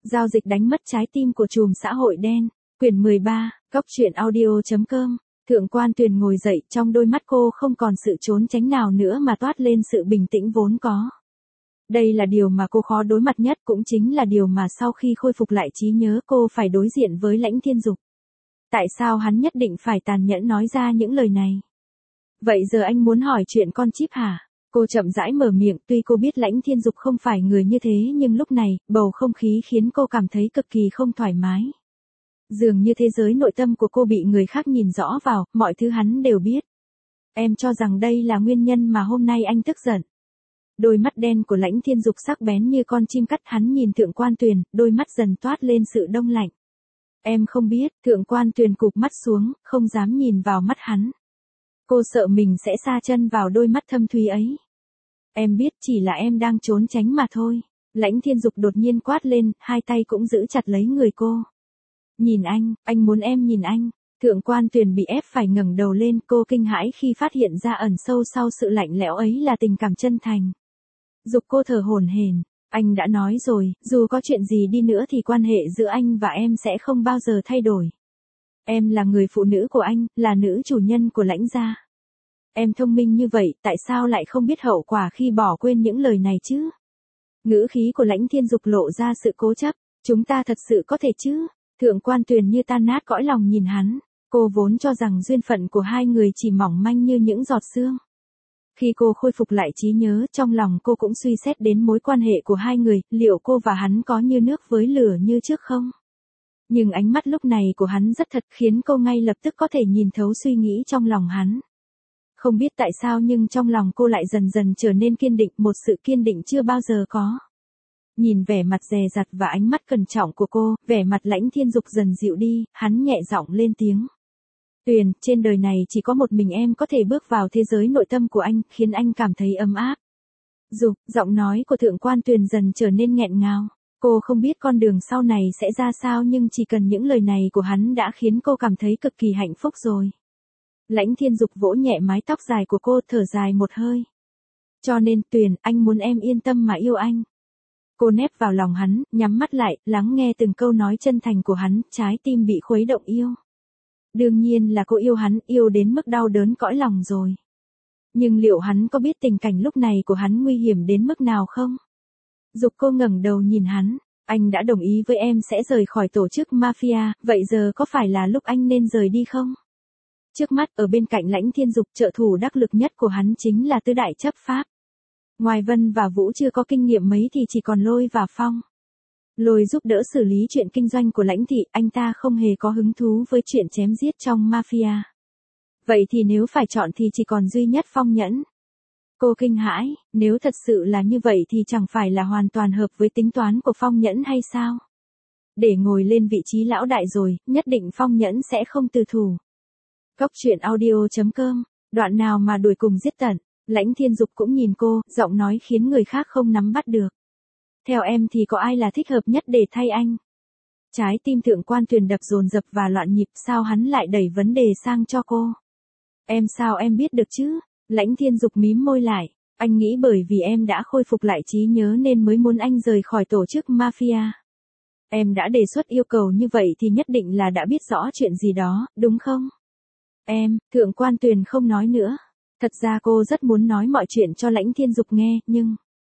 Giao dịch đánh mất trái tim của trùm xã hội đen. Quyển 13, Cóc truyện audio.com. Thượng quan Tuyền ngồi dậy, trong đôi mắt cô không còn sự trốn tránh nào nữa mà toát lên sự bình tĩnh vốn có. Đây là điều mà cô khó đối mặt nhất, cũng chính là điều mà sau khi khôi phục lại trí nhớ cô phải đối diện với Lãnh Thiên Dục. Tại sao hắn nhất định phải tàn nhẫn nói ra những lời này? Vậy giờ anh muốn hỏi chuyện con chip hả? Cô chậm rãi mở miệng, tuy cô biết Lãnh Thiên Dục không phải người như thế nhưng lúc này, bầu không khí khiến cô cảm thấy cực kỳ không thoải mái. Dường như thế giới nội tâm của cô bị người khác nhìn rõ vào, mọi thứ hắn đều biết. Em cho rằng đây là nguyên nhân mà hôm nay anh tức giận. Đôi mắt đen của Lãnh Thiên Dục sắc bén như con chim cắt, hắn nhìn Thượng quan Tuyền, đôi mắt dần toát lên sự đông lạnh. Em không biết, Thượng quan Tuyền cụp mắt xuống, không dám nhìn vào mắt hắn. Cô sợ mình sẽ sa chân vào đôi mắt thâm thúy ấy. Em biết, chỉ là em đang trốn tránh mà thôi. Lãnh Thiên Dục đột nhiên quát lên, hai tay cũng giữ chặt lấy người cô. Nhìn anh muốn em nhìn anh. Thượng quan Tuyền bị ép phải ngẩng đầu lên, cô kinh hãi khi phát hiện ra ẩn sâu sau sự lạnh lẽo ấy là tình cảm chân thành. Dục cô thở hổn hển. Anh đã nói rồi, dù có chuyện gì đi nữa thì quan hệ giữa anh và em sẽ không bao giờ thay đổi. Em là người phụ nữ của anh, là nữ chủ nhân của Lãnh gia. Em thông minh như vậy, tại sao lại không biết hậu quả khi bỏ quên những lời này chứ? Ngữ khí của Lãnh Thiên Dục lộ ra sự cố chấp. Chúng ta thật sự có thể chứ? Thượng quan Tuyền như tan nát cõi lòng nhìn hắn. Cô vốn cho rằng duyên phận của hai người chỉ mỏng manh như những giọt sương. Khi cô khôi phục lại trí nhớ, trong lòng cô cũng suy xét đến mối quan hệ của hai người, liệu cô và hắn có như nước với lửa như trước không? Nhưng ánh mắt lúc này của hắn rất thật, khiến cô ngay lập tức có thể nhìn thấu suy nghĩ trong lòng hắn. Không biết tại sao nhưng trong lòng cô lại dần dần trở nên kiên định, một sự kiên định chưa bao giờ có. Nhìn vẻ mặt dè dặt và ánh mắt cẩn trọng của cô, vẻ mặt Lãnh Thiên Dục dần dịu đi, hắn nhẹ giọng lên tiếng. Tuyền, trên đời này chỉ có một mình em có thể bước vào thế giới nội tâm của anh, khiến anh cảm thấy ấm áp. Dục, giọng nói của Thượng quan Tuyền dần trở nên nghẹn ngào. Cô không biết con đường sau này sẽ ra sao nhưng chỉ cần những lời này của hắn đã khiến cô cảm thấy cực kỳ hạnh phúc rồi. Lãnh Thiên Dục vỗ nhẹ mái tóc dài của cô, thở dài một hơi. Cho nên Tuyền, anh muốn em yên tâm mà yêu anh. Cô nép vào lòng hắn, nhắm mắt lại, lắng nghe từng câu nói chân thành của hắn, trái tim bị khuấy động yêu. Đương nhiên là cô yêu hắn, yêu đến mức đau đớn cõi lòng rồi. Nhưng liệu hắn có biết tình cảnh lúc này của hắn nguy hiểm đến mức nào không? Dục cô ngẩng đầu nhìn hắn, anh đã đồng ý với em sẽ rời khỏi tổ chức mafia, vậy giờ có phải là lúc anh nên rời đi không? Trước mắt, ở bên cạnh Lãnh Thiên Dục, trợ thủ đắc lực nhất của hắn chính là tứ đại chấp pháp. Ngoài Vân và Vũ chưa có kinh nghiệm mấy thì chỉ còn Lôi và Phong. Lôi giúp đỡ xử lý chuyện kinh doanh của Lãnh thị, anh ta không hề có hứng thú với chuyện chém giết trong mafia. Vậy thì nếu phải chọn thì chỉ còn duy nhất Phong Nhẫn. Cô kinh hãi, nếu thật sự là như vậy thì chẳng phải là hoàn toàn hợp với tính toán của Phong Nhẫn hay sao? Để ngồi lên vị trí lão đại rồi, nhất định Phong Nhẫn sẽ không từ thủ. Cóc truyện audio.com, đoạn nào mà đuổi cùng giết tận. Lãnh Thiên Dục cũng nhìn cô, giọng nói khiến người khác không nắm bắt được. Theo em thì có ai là thích hợp nhất để thay anh? Trái tim Thượng quan Tuyền đập dồn dập và loạn nhịp, sao hắn lại đẩy vấn đề sang cho cô? Sao em biết được chứ? Lãnh Thiên Dục mím môi lại. Anh nghĩ bởi vì em đã khôi phục lại trí nhớ nên mới muốn anh rời khỏi tổ chức mafia. Em đã đề xuất yêu cầu như vậy thì nhất định là đã biết rõ chuyện gì đó, đúng không? Thượng quan Tuyền không nói nữa. Thật ra cô rất muốn nói mọi chuyện cho Lãnh Thiên Dục nghe, nhưng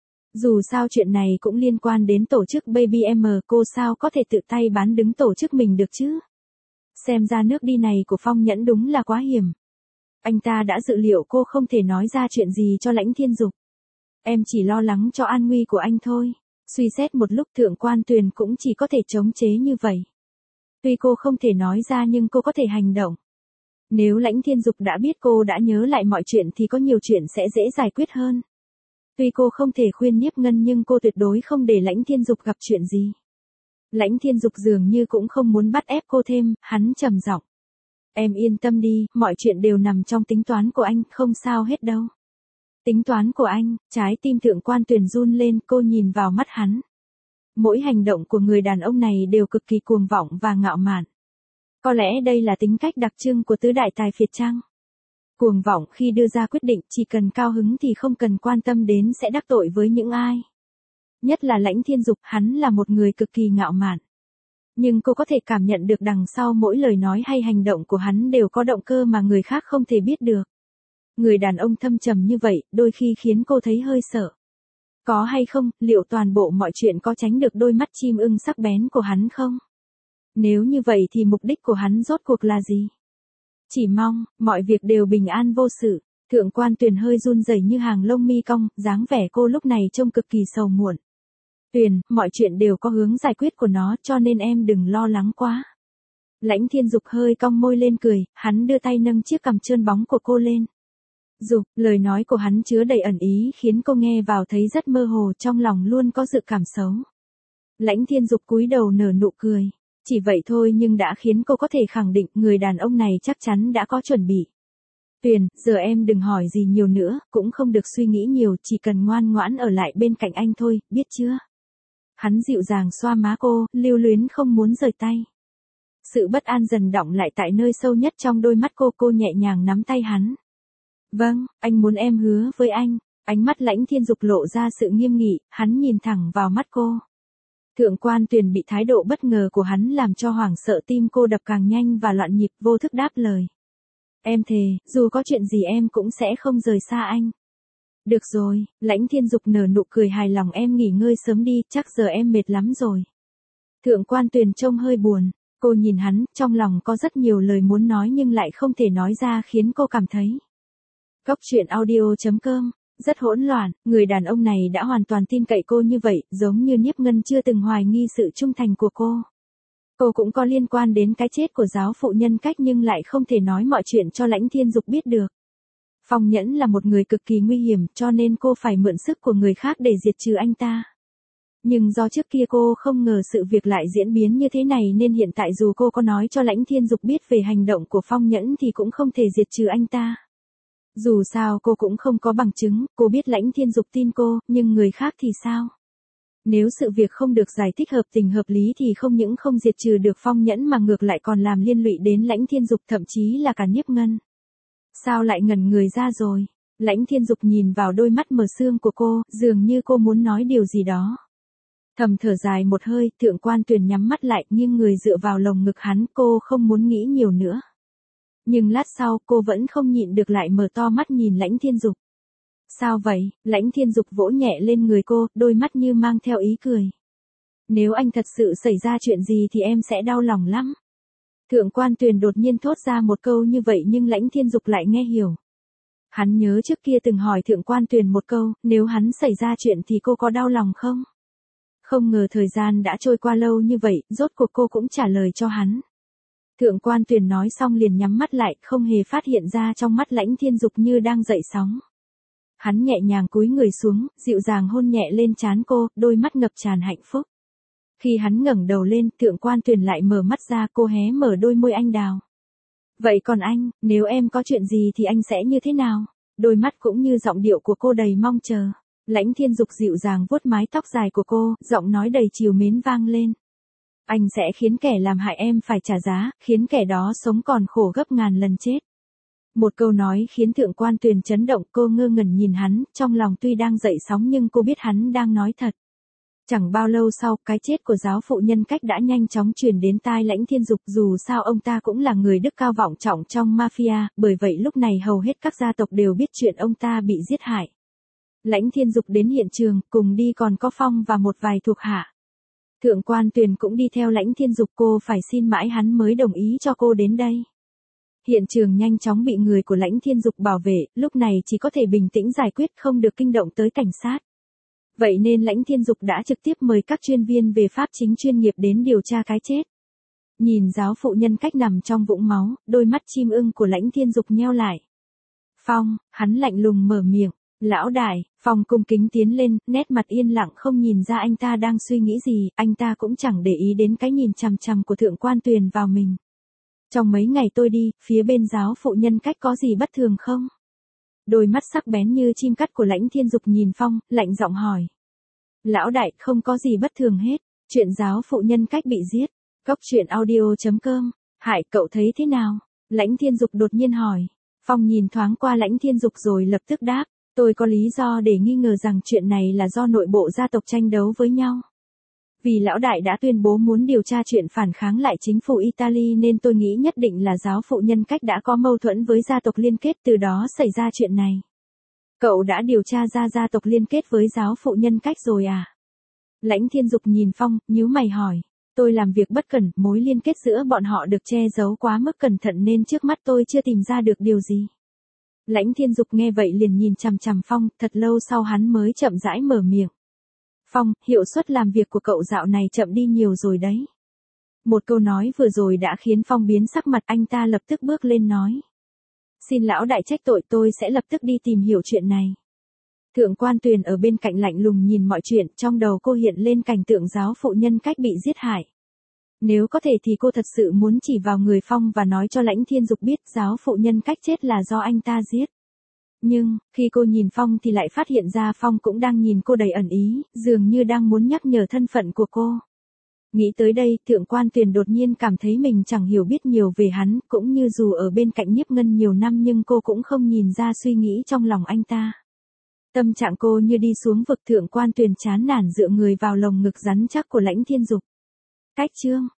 dù sao chuyện này cũng liên quan đến tổ chức Baby M, cô sao có thể tự tay bán đứng tổ chức mình được chứ? Xem ra nước đi này của Phong Nhẫn đúng là quá hiểm. Anh ta đã dự liệu cô không thể nói ra chuyện gì cho Lãnh Thiên Dục. Em chỉ lo lắng cho an nguy của anh thôi. Suy xét một lúc, Thượng quan Tuyền cũng chỉ có thể chống chế như vậy. Tuy cô không thể nói ra nhưng cô có thể hành động. Nếu Lãnh Thiên Dục đã biết cô đã nhớ lại mọi chuyện thì có nhiều chuyện sẽ dễ giải quyết hơn. Tuy cô không thể khuyên Nhiếp Ngân nhưng cô tuyệt đối không để Lãnh Thiên Dục gặp chuyện gì. Lãnh Thiên Dục dường như cũng không muốn bắt ép cô thêm, hắn trầm giọng. Em yên tâm đi, mọi chuyện đều nằm trong tính toán của anh, không sao hết đâu. Tính toán của anh, trái tim Thượng quan Tuyền run lên, cô nhìn vào mắt hắn. Mỗi hành động của người đàn ông này đều cực kỳ cuồng vọng và ngạo mạn. Có lẽ đây là tính cách đặc trưng của tứ đại tài phiệt chăng? Cuồng vọng khi đưa ra quyết định, chỉ cần cao hứng thì không cần quan tâm đến sẽ đắc tội với những ai. Nhất là Lãnh Thiên Dục, hắn là một người cực kỳ ngạo mạn. Nhưng cô có thể cảm nhận được đằng sau mỗi lời nói hay hành động của hắn đều có động cơ mà người khác không thể biết được. Người đàn ông thâm trầm như vậy, đôi khi khiến cô thấy hơi sợ. Có hay không, liệu toàn bộ mọi chuyện có tránh được đôi mắt chim ưng sắc bén của hắn không? Nếu như vậy thì mục đích của hắn rốt cuộc là gì? Chỉ mong, mọi việc đều bình an vô sự. Thượng quan Tuyền hơi run rẩy như hàng lông mi cong, dáng vẻ cô lúc này trông cực kỳ sầu muộn. Tuyền, mọi chuyện đều có hướng giải quyết của nó cho nên em đừng lo lắng quá. Lãnh Thiên Dục hơi cong môi lên cười, hắn đưa tay nâng chiếc cằm trơn bóng của cô lên. Dục, lời nói của hắn chứa đầy ẩn ý khiến cô nghe vào thấy rất mơ hồ, trong lòng luôn có dự cảm xấu. Lãnh Thiên Dục cúi đầu nở nụ cười. Chỉ vậy thôi nhưng đã khiến cô có thể khẳng định người đàn ông này chắc chắn đã có chuẩn bị. Tuyền, giờ em đừng hỏi gì nhiều nữa, cũng không được suy nghĩ nhiều, chỉ cần ngoan ngoãn ở lại bên cạnh anh thôi, biết chưa? Hắn dịu dàng xoa má cô, lưu luyến không muốn rời tay. Sự bất an dần đọng lại tại nơi sâu nhất trong đôi mắt cô nhẹ nhàng nắm tay hắn. Vâng, anh muốn em hứa với anh. Ánh mắt Lãnh Thiên Dục lộ ra sự nghiêm nghị, hắn nhìn thẳng vào mắt cô. Thượng quan Tuyền bị thái độ bất ngờ của hắn làm cho hoảng sợ, tim cô đập càng nhanh và loạn nhịp, vô thức đáp lời. Em thề, dù có chuyện gì em cũng sẽ không rời xa anh. Được rồi, Lãnh Thiên Dục nở nụ cười hài lòng, em nghỉ ngơi sớm đi, chắc giờ em mệt lắm rồi. Thượng quan Tuyền trông hơi buồn, cô nhìn hắn, trong lòng có rất nhiều lời muốn nói nhưng lại không thể nói ra khiến cô cảm thấy. Cốc truyện audio.com, rất hỗn loạn, người đàn ông này đã hoàn toàn tin cậy cô như vậy, giống như Niếp Ngân chưa từng hoài nghi sự trung thành của cô. Cô cũng có liên quan đến cái chết của giáo phụ Nhân Cách nhưng lại không thể nói mọi chuyện cho Lãnh Thiên Dục biết được. Phong Nhẫn là một người cực kỳ nguy hiểm cho nên cô phải mượn sức của người khác để diệt trừ anh ta. Nhưng do trước kia cô không ngờ sự việc lại diễn biến như thế này nên hiện tại dù cô có nói cho Lãnh Thiên Dục biết về hành động của Phong Nhẫn thì cũng không thể diệt trừ anh ta. Dù sao cô cũng không có bằng chứng, cô biết Lãnh Thiên Dục tin cô, nhưng người khác thì sao? Nếu sự việc không được giải thích hợp tình hợp lý thì không những không diệt trừ được Phong Nhẫn mà ngược lại còn làm liên lụy đến Lãnh Thiên Dục, thậm chí là cả Niếp Ngân. Sao lại ngẩn người ra rồi? Lãnh Thiên Dục nhìn vào đôi mắt mờ sương của cô, dường như cô muốn nói điều gì đó. Thầm thở dài một hơi, Thượng quan Tuyền nhắm mắt lại, nghiêng người dựa vào lồng ngực hắn, cô không muốn nghĩ nhiều nữa. Nhưng lát sau, cô vẫn không nhịn được lại mở to mắt nhìn Lãnh Thiên Dục. Sao vậy? Lãnh Thiên Dục vỗ nhẹ lên người cô, đôi mắt như mang theo ý cười. Nếu anh thật sự xảy ra chuyện gì thì em sẽ đau lòng lắm. Thượng quan Tuyền đột nhiên thốt ra một câu như vậy nhưng Lãnh Thiên Dục lại nghe hiểu. Hắn nhớ trước kia từng hỏi Thượng quan Tuyền một câu, nếu hắn xảy ra chuyện thì cô có đau lòng không? Không ngờ thời gian đã trôi qua lâu như vậy, rốt cuộc cô cũng trả lời cho hắn. Thượng quan Tuyền nói xong liền nhắm mắt lại, không hề phát hiện ra trong mắt Lãnh Thiên Dục như đang dậy sóng. Hắn nhẹ nhàng cúi người xuống, dịu dàng hôn nhẹ lên trán cô, đôi mắt ngập tràn hạnh phúc. Khi hắn ngẩng đầu lên, Thượng quan Tuyền lại mở mắt ra, cô hé mở đôi môi anh đào. Vậy còn anh, nếu em có chuyện gì thì anh sẽ như thế nào? Đôi mắt cũng như giọng điệu của cô đầy mong chờ. Lãnh Thiên Dục dịu dàng vuốt mái tóc dài của cô, giọng nói đầy trìu mến vang lên. Anh sẽ khiến kẻ làm hại em phải trả giá, khiến kẻ đó sống còn khổ gấp ngàn lần chết. Một câu nói khiến Thượng quan Tuyền chấn động, cô ngơ ngẩn nhìn hắn, trong lòng tuy đang dậy sóng nhưng cô biết hắn đang nói thật. Chẳng bao lâu sau, cái chết của giáo phụ Nhân Cách đã nhanh chóng truyền đến tai Lãnh Thiên Dục, dù sao ông ta cũng là người đức cao vọng trọng trong mafia, bởi vậy lúc này hầu hết các gia tộc đều biết chuyện ông ta bị giết hại. Lãnh Thiên Dục đến hiện trường, cùng đi còn có Phong và một vài thuộc hạ. Thượng quan Tuyền cũng đi theo Lãnh Thiên Dục, cô phải xin mãi hắn mới đồng ý cho cô đến đây. Hiện trường nhanh chóng bị người của Lãnh Thiên Dục bảo vệ, lúc này chỉ có thể bình tĩnh giải quyết, không được kinh động tới cảnh sát. Vậy nên Lãnh Thiên Dục đã trực tiếp mời các chuyên viên về pháp chính chuyên nghiệp đến điều tra cái chết. Nhìn giáo phụ Nhân Cách nằm trong vũng máu, đôi mắt chim ưng của Lãnh Thiên Dục nheo lại. Phong, hắn lạnh lùng mở miệng. Lão đại, Phong cung kính tiến lên, nét mặt yên lặng không nhìn ra anh ta đang suy nghĩ gì, anh ta cũng chẳng để ý đến cái nhìn chằm chằm của Thượng quan Tuyền vào mình. Trong mấy ngày tôi đi, phía bên giáo phụ Nhân Cách có gì bất thường không? Đôi mắt sắc bén như chim cắt của Lãnh Thiên Dục nhìn Phong, lạnh giọng hỏi. Lão đại, không có gì bất thường hết, chuyện giáo phụ Nhân Cách bị giết. Cốc truyện audio.com, Hải, cậu thấy thế nào? Lãnh Thiên Dục đột nhiên hỏi. Phong nhìn thoáng qua Lãnh Thiên Dục rồi lập tức đáp, Tôi có lý do để nghi ngờ rằng chuyện này là do nội bộ gia tộc tranh đấu với nhau. Vì lão đại đã tuyên bố muốn điều tra chuyện phản kháng lại chính phủ Italy nên tôi nghĩ nhất định là giáo phụ Nhân Cách đã có mâu thuẫn với gia tộc Liên Kết, từ đó xảy ra chuyện này. Cậu đã điều tra ra gia tộc liên kết với giáo phụ Nhân Cách rồi à? Lãnh Thiên Dục nhìn Phong, nhíu mày hỏi. Tôi làm việc bất cẩn, mối liên kết giữa bọn họ được che giấu quá mức cẩn thận nên trước mắt tôi chưa tìm ra được điều gì. Lãnh Thiên Dục nghe vậy liền nhìn chằm chằm Phong, thật lâu sau hắn mới chậm rãi mở miệng. Phong, hiệu suất làm việc của cậu dạo này chậm đi nhiều rồi đấy. Một câu nói vừa rồi đã khiến Phong biến sắc mặt, anh ta lập tức bước lên nói. Xin lão đại trách tội, tôi sẽ lập tức đi tìm hiểu chuyện này. Thượng quan Tuyền ở bên cạnh lạnh lùng nhìn mọi chuyện, trong đầu cô hiện lên cảnh tượng giáo phụ Nhân Cách bị giết hại. Nếu có thể thì cô thật sự muốn chỉ vào người Phong và nói cho Lãnh Thiên Dục biết giáo phụ Nhân Cách chết là do anh ta giết. Nhưng, khi cô nhìn Phong thì lại phát hiện ra Phong cũng đang nhìn cô đầy ẩn ý, dường như đang muốn nhắc nhở thân phận của cô. Nghĩ tới đây, Thượng quan Tuyền đột nhiên cảm thấy mình chẳng hiểu biết nhiều về hắn, cũng như dù ở bên cạnh Nhiếp Ngân nhiều năm nhưng cô cũng không nhìn ra suy nghĩ trong lòng anh ta. Tâm trạng cô như đi xuống vực. Thượng quan Tuyền chán nản dựa người vào lồng ngực rắn chắc của Lãnh Thiên Dục. Cách chương